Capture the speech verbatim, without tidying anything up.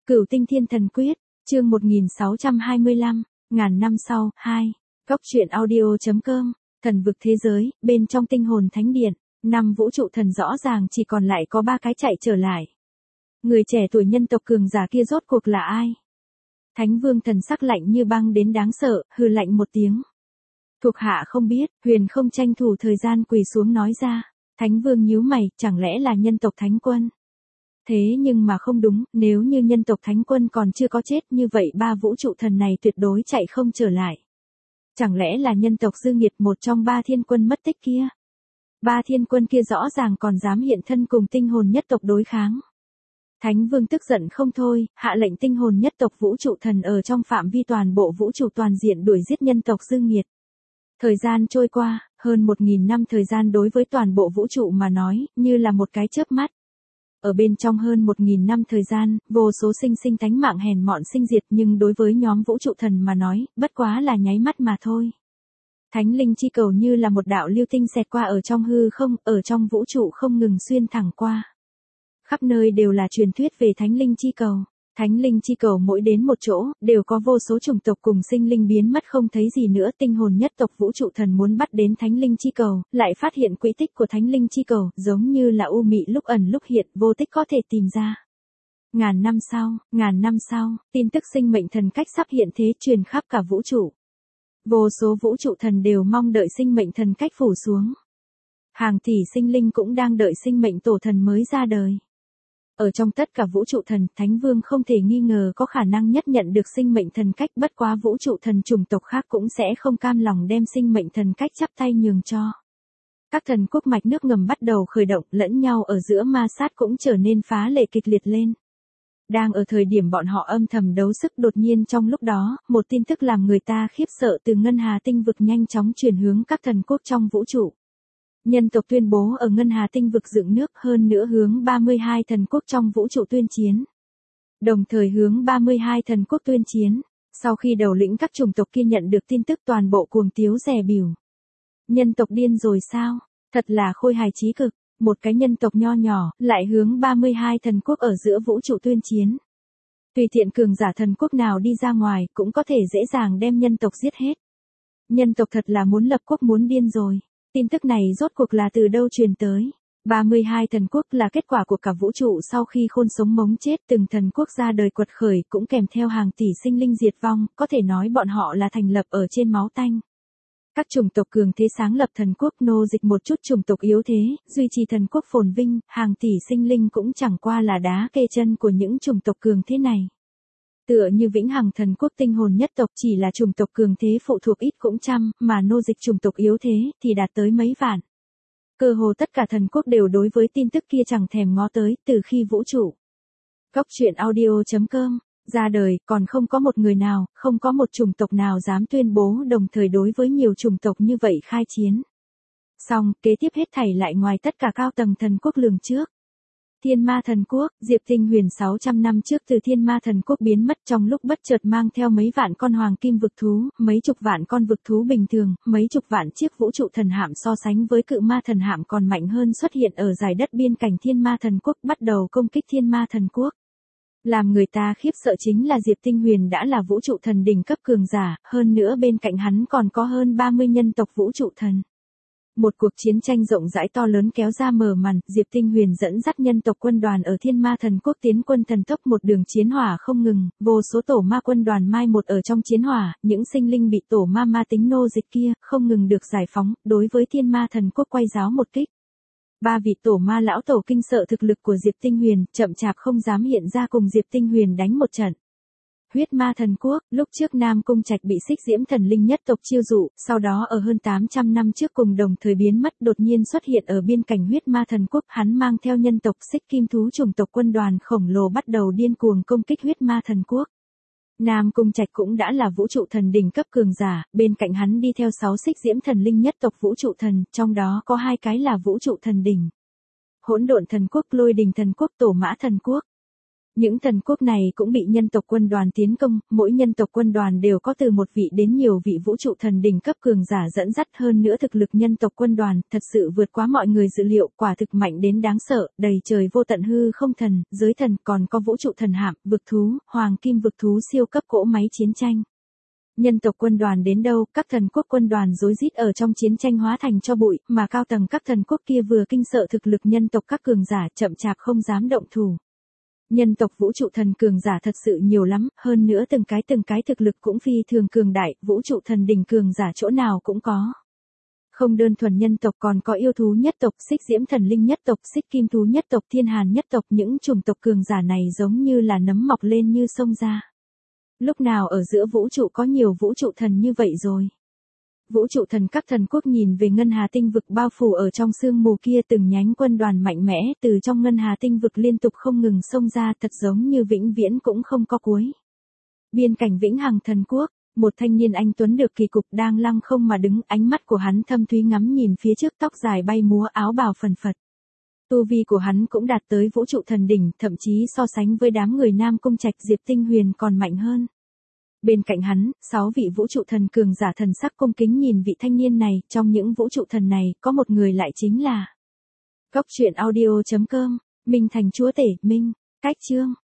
Cửu Tinh Thiên Thần Quyết, chương một nghìn sáu trăm hai mươi lăm, ngàn năm sau, hai. Góc truyện audio.com, thần vực thế giới, bên trong tinh hồn thánh điện, năm vũ trụ thần rõ ràng chỉ còn lại có ba cái chạy trở lại. Người trẻ tuổi nhân tộc cường giả kia rốt cuộc là ai? Thánh vương thần sắc lạnh như băng đến đáng sợ, hừ lạnh một tiếng. Thuộc hạ không biết, Huyền không tranh thủ thời gian quỳ xuống nói ra. Thánh vương nhíu mày, chẳng lẽ là nhân tộc thánh quân? Thế nhưng mà không đúng, nếu như nhân tộc thánh quân còn chưa có chết như vậy ba vũ trụ thần này tuyệt đối chạy không trở lại. Chẳng lẽ là nhân tộc dư nghiệt một trong ba thiên quân mất tích kia? Ba thiên quân kia rõ ràng còn dám hiện thân cùng tinh hồn nhất tộc đối kháng. Thánh vương tức giận không thôi, hạ lệnh tinh hồn nhất tộc vũ trụ thần ở trong phạm vi toàn bộ vũ trụ toàn diện đuổi giết nhân tộc dư nghiệt. Thời gian trôi qua, hơn một nghìn năm thời gian đối với toàn bộ vũ trụ mà nói, như là một cái chớp mắt. Ở bên trong hơn một nghìn năm thời gian, vô số sinh sinh tánh mạng hèn mọn sinh diệt nhưng đối với nhóm vũ trụ thần mà nói, bất quá là nháy mắt mà thôi. Thánh linh chi cầu như là một đạo lưu tinh xẹt qua ở trong hư không, ở trong vũ trụ không ngừng xuyên thẳng qua. Khắp nơi đều là truyền thuyết về thánh linh chi cầu. Thánh linh chi cầu mỗi đến một chỗ, đều có vô số chủng tộc cùng sinh linh biến mất không thấy gì nữa. Tinh hồn nhất tộc vũ trụ thần muốn bắt đến thánh linh chi cầu, lại phát hiện quỹ tích của thánh linh chi cầu, giống như là u mị lúc ẩn lúc hiện, vô tích có thể tìm ra. Ngàn năm sau, ngàn năm sau, tin tức sinh mệnh thần cách sắp hiện thế truyền khắp cả vũ trụ. Vô số vũ trụ thần đều mong đợi sinh mệnh thần cách phủ xuống. Hàng tỷ sinh linh cũng đang đợi sinh mệnh tổ thần mới ra đời. Ở trong tất cả vũ trụ thần, Thánh Vương không thể nghi ngờ có khả năng nhất nhận được sinh mệnh thần cách, bất quá vũ trụ thần chủng tộc khác cũng sẽ không cam lòng đem sinh mệnh thần cách chắp tay nhường cho. Các thần quốc mạch nước ngầm bắt đầu khởi động, lẫn nhau ở giữa ma sát cũng trở nên phá lệ kịch liệt lên. Đang ở thời điểm bọn họ âm thầm đấu sức, đột nhiên trong lúc đó, một tin tức làm người ta khiếp sợ từ Ngân Hà tinh vực nhanh chóng chuyển hướng các thần quốc trong vũ trụ. Nhân tộc tuyên bố ở Ngân Hà tinh vực dựng nước, hơn nữa hướng ba mươi hai thần quốc trong vũ trụ tuyên chiến. Đồng thời hướng ba mươi hai thần quốc tuyên chiến, sau khi đầu lĩnh các chủng tộc kia nhận được tin tức toàn bộ cuồng tiếu rè bỉu. Nhân tộc điên rồi sao? Thật là khôi hài trí cực, một cái nhân tộc nho nhỏ, lại hướng ba mươi hai thần quốc ở giữa vũ trụ tuyên chiến. Tùy tiện cường giả thần quốc nào đi ra ngoài, cũng có thể dễ dàng đem nhân tộc giết hết. Nhân tộc thật là muốn lập quốc muốn điên rồi. Tin tức này rốt cuộc là từ đâu truyền tới? ba mươi hai thần quốc là kết quả của cả vũ trụ sau khi khôn sống mống chết, từng thần quốc ra đời quật khởi cũng kèm theo hàng tỷ sinh linh diệt vong, có thể nói bọn họ là thành lập ở trên máu tanh. Các chủng tộc cường thế sáng lập thần quốc, nô dịch một chút chủng tộc yếu thế, duy trì thần quốc phồn vinh, hàng tỷ sinh linh cũng chẳng qua là đá kê chân của những chủng tộc cường thế này. Tựa như vĩnh hằng thần quốc tinh hồn nhất tộc chỉ là chủng tộc cường thế phụ thuộc ít cũng trăm, mà nô dịch chủng tộc yếu thế thì đạt tới mấy vạn. Cơ hồ tất cả thần quốc đều đối với tin tức kia chẳng thèm ngó tới, từ khi vũ trụ. Góc truyện audio.com ra đời, còn không có một người nào, không có một chủng tộc nào dám tuyên bố đồng thời đối với nhiều chủng tộc như vậy khai chiến. Xong, kế tiếp hết thảy lại ngoài tất cả cao tầng thần quốc lường trước. Thiên Ma Thần Quốc, Diệp Tinh Huyền sáu trăm năm trước từ Thiên Ma Thần Quốc biến mất trong lúc bất chợt mang theo mấy vạn con hoàng kim vực thú, mấy chục vạn con vực thú bình thường, mấy chục vạn chiếc vũ trụ thần hạm so sánh với cự ma thần hạm còn mạnh hơn xuất hiện ở dải đất biên cảnh Thiên Ma Thần Quốc, bắt đầu công kích Thiên Ma Thần Quốc. Làm người ta khiếp sợ chính là Diệp Tinh Huyền đã là vũ trụ thần đỉnh cấp cường giả, hơn nữa bên cạnh hắn còn có hơn ba mươi nhân tộc vũ trụ thần. Một cuộc chiến tranh rộng rãi to lớn kéo ra mở màn, Diệp Tinh Huyền dẫn dắt nhân tộc quân đoàn ở Thiên Ma Thần Quốc tiến quân thần tốc, một đường chiến hỏa không ngừng, vô số tổ ma quân đoàn mai một ở trong chiến hỏa, những sinh linh bị tổ ma ma tính nô dịch kia không ngừng được giải phóng, đối với Thiên Ma Thần Quốc quay giáo một kích. Ba vị tổ ma lão tổ kinh sợ thực lực của Diệp Tinh Huyền, chậm chạp không dám hiện ra cùng Diệp Tinh Huyền đánh một trận. Huyết Ma Thần Quốc, lúc trước Nam Cung Trạch bị Xích Diễm Thần Linh nhất tộc chiêu dụ, sau đó ở hơn tám trăm năm trước cùng đồng thời biến mất, đột nhiên xuất hiện ở biên cảnh Huyết Ma Thần Quốc, hắn mang theo nhân tộc Xích Kim Thú chủng tộc quân đoàn khổng lồ bắt đầu điên cuồng công kích Huyết Ma Thần Quốc. Nam Cung Trạch cũng đã là vũ trụ thần đỉnh cấp cường giả, bên cạnh hắn đi theo sáu Xích Diễm Thần Linh nhất tộc vũ trụ thần, trong đó có hai cái là vũ trụ thần đỉnh. Hỗn Độn Thần Quốc, Lôi Đình Thần Quốc, Tổ Mã Thần Quốc. Những thần quốc này cũng bị nhân tộc quân đoàn tiến công, mỗi nhân tộc quân đoàn đều có từ một vị đến nhiều vị vũ trụ thần đỉnh cấp cường giả dẫn dắt, hơn nữa thực lực nhân tộc quân đoàn thật sự vượt quá mọi người dự liệu, quả thực mạnh đến đáng sợ, đầy trời vô tận hư không thần, giới thần, còn có vũ trụ thần hạm, vực thú, hoàng kim vực thú siêu cấp cỗ máy chiến tranh. Nhân tộc quân đoàn đến đâu, các thần quốc quân đoàn rối rít ở trong chiến tranh hóa thành tro bụi, mà cao tầng các thần quốc kia vừa kinh sợ thực lực nhân tộc các cường giả, chậm chạp không dám động thủ. Nhân tộc vũ trụ thần cường giả thật sự nhiều lắm, hơn nữa từng cái từng cái thực lực cũng phi thường cường đại, vũ trụ thần đỉnh cường giả chỗ nào cũng có. Không đơn thuần nhân tộc, còn có yêu thú nhất tộc, xích diễm thần linh nhất tộc, xích kim thú nhất tộc, thiên hàn nhất tộc, những chủng tộc cường giả này giống như là nấm mọc lên như sông ra. Lúc nào ở giữa vũ trụ có nhiều vũ trụ thần như vậy rồi. Vũ trụ thần các thần quốc nhìn về ngân hà tinh vực bao phủ ở trong sương mù kia, từng nhánh quân đoàn mạnh mẽ từ trong ngân hà tinh vực liên tục không ngừng xông ra, thật giống như vĩnh viễn cũng không có cuối. Biên cảnh vĩnh hằng thần quốc, một thanh niên anh tuấn được kỳ cục đang lăng không mà đứng, ánh mắt của hắn thâm thúy ngắm nhìn phía trước, tóc dài bay múa, áo bào phần phật. Tu vi của hắn cũng đạt tới vũ trụ thần đỉnh, thậm chí so sánh với đám người Nam Cung Trạch, Diệp Tinh Huyền còn mạnh hơn. Bên cạnh hắn, sáu vị vũ trụ thần cường giả thần sắc cung kính nhìn vị thanh niên này, trong những vũ trụ thần này, có một người lại chính là Cốc truyện audio chấm com, Minh Thành chúa tể, Minh, cách chương.